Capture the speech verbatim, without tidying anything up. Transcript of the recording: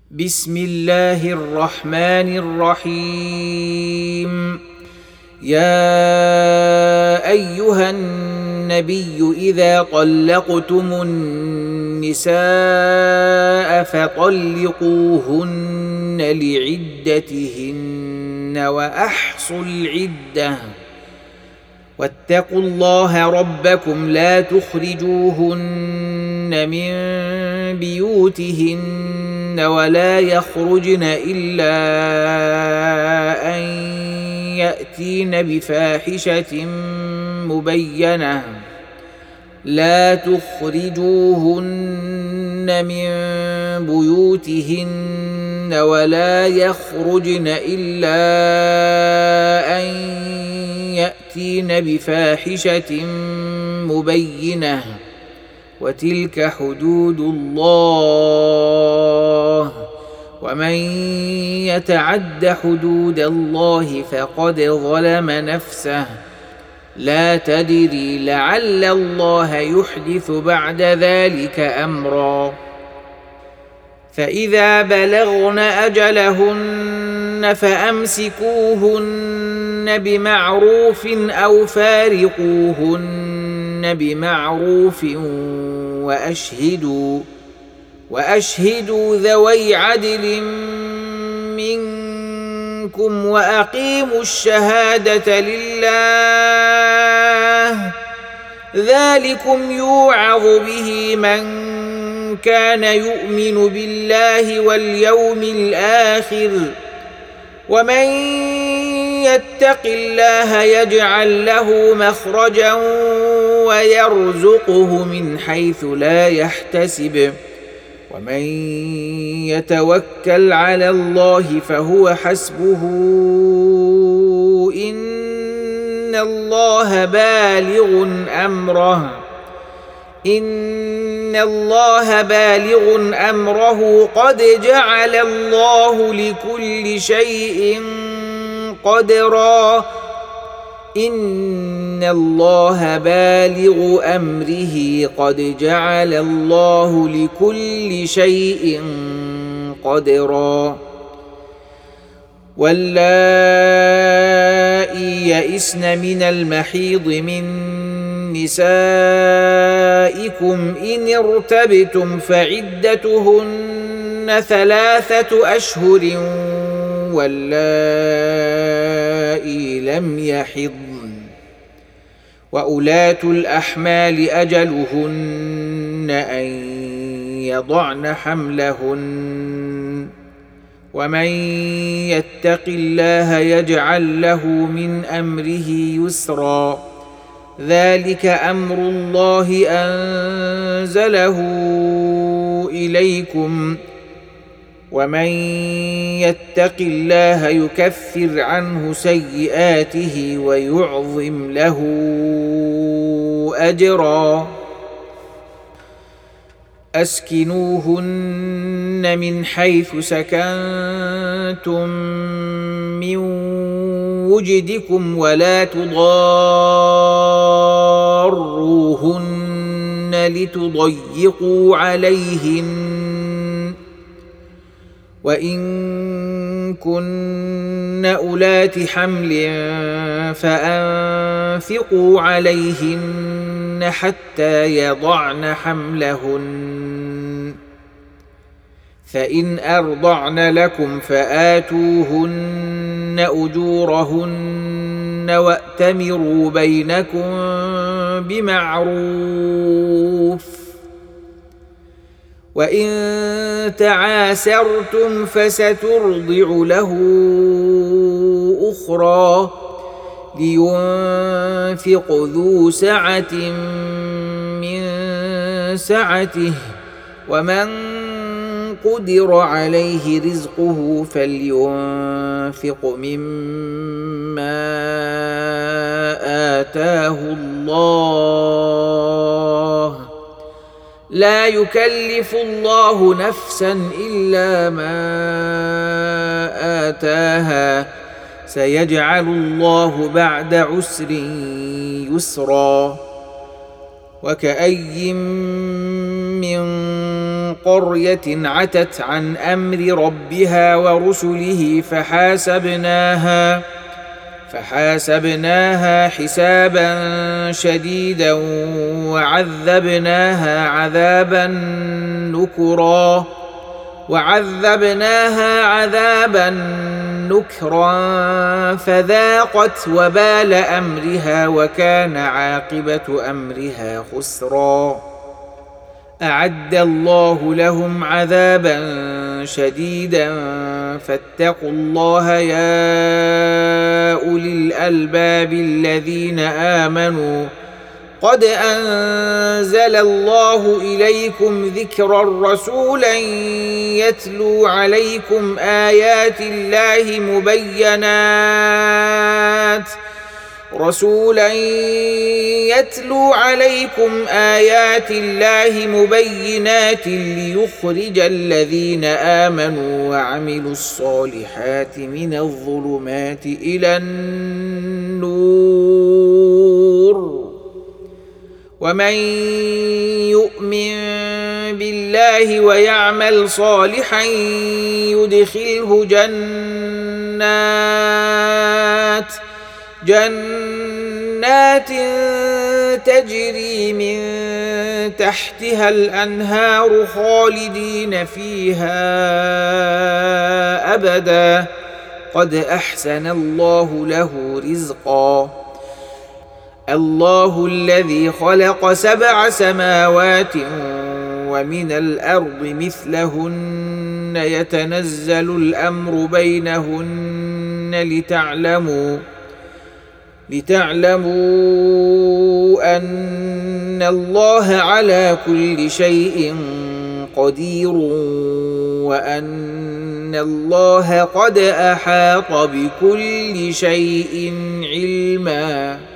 بسم الله الرحمن الرحيم. يا أيها النبي إذا طلقتم النساء فطلقوهن لعدتهن وأحصوا العدة واتقوا الله ربكم لا تخرجوهن من بيوتهن ولا يخرجن إلا أن يأتين بفاحشة مبينة لا تخرجوهن من بيوتهن ولا يخرجن إلا أن يأتين بفاحشة مبينة وتلك حدود الله ومن يتعد حدود الله فقد ظلم نفسه لا تدري لعل الله يحدث بعد ذلك أمرا. فإذا بلغن أجلهن فأمسكوهن بمعروف أو فارقوهن بمعروف وأشهدوا وأشهدوا ذوي عدل منكم وأقيموا الشهادة لله ذلكم يوعظ به من كان يؤمن بالله واليوم الآخر ومن يتق الله يجعل له مخرجا ويرزقه من حيث لا يحتسب ومن يتوكل على الله فهو حسبه إن الله بالغ أمره إن الله بالغ أمره قد جعل الله لكل شيء قدرا إن الله بالغ أمره قد جعل الله لكل شيء قدرا. واللائي يئسن من المحيض من نسائكم إن ارتبتم فعدتهن ثلاثة أشهر واللائي لم يحضن وأولات الأحمال أجلهن أن يضعن حملهن ومن يتق الله يجعل له من أمره يسرا ذلك أمر الله أنزله إليكم ومن يتق الله يكفر عنه سيئاته ويعظم له أجرا. أسكنوهن من حيث سكنتم من وجدكم ولا تضاروهن لتضيقوا عليهن وإن كن أولات حمل فأنفقوا عليهن حتى يضعن حملهن فإن أرضعن لكم فآتوهن أجورهن وأتمروا بينكم بمعروف وإن تعاسرتم فسترضع له أخرى لينفق ذو سعة من سعته ومن قدر عليه رزقه فلينفق مما آتاه الله لا يكلف الله نفسا إلا ما آتاها سيجعل الله بعد عسر يسرا. وكأي من قرية عتت عن أمر ربها ورسله فحاسبناها فحاسبناها حسابا شديدا وعذبناها عذابا نكرا وعذبناها عذابا نكرا فذاقت وبال أمرها وكان عاقبة أمرها خسرا. أعد الله لهم عذابا شديدا فاتقوا الله يا أولي الألباب الذين آمنوا قد أنزل الله إليكم ذكرا رسولا يتلو عليكم آيات الله مبينات رسولا يتلو عليكم آيات الله مبينات ليخرج الذين آمنوا وعملوا الصالحات من الظلمات إلى النور ومن يؤمن بالله ويعمل صالحا يدخله جنات جنات تجري من تحتها الأنهار خالدين فيها أبدا قد أحسن الله له رزقا. الله الذي خلق سبع سماوات ومن الأرض مثلهن يتنزل الأمر بينهن لتعلموا لتعلموا أن الله على كل شيء قدير وأن الله قد أحاط بكل شيء علما.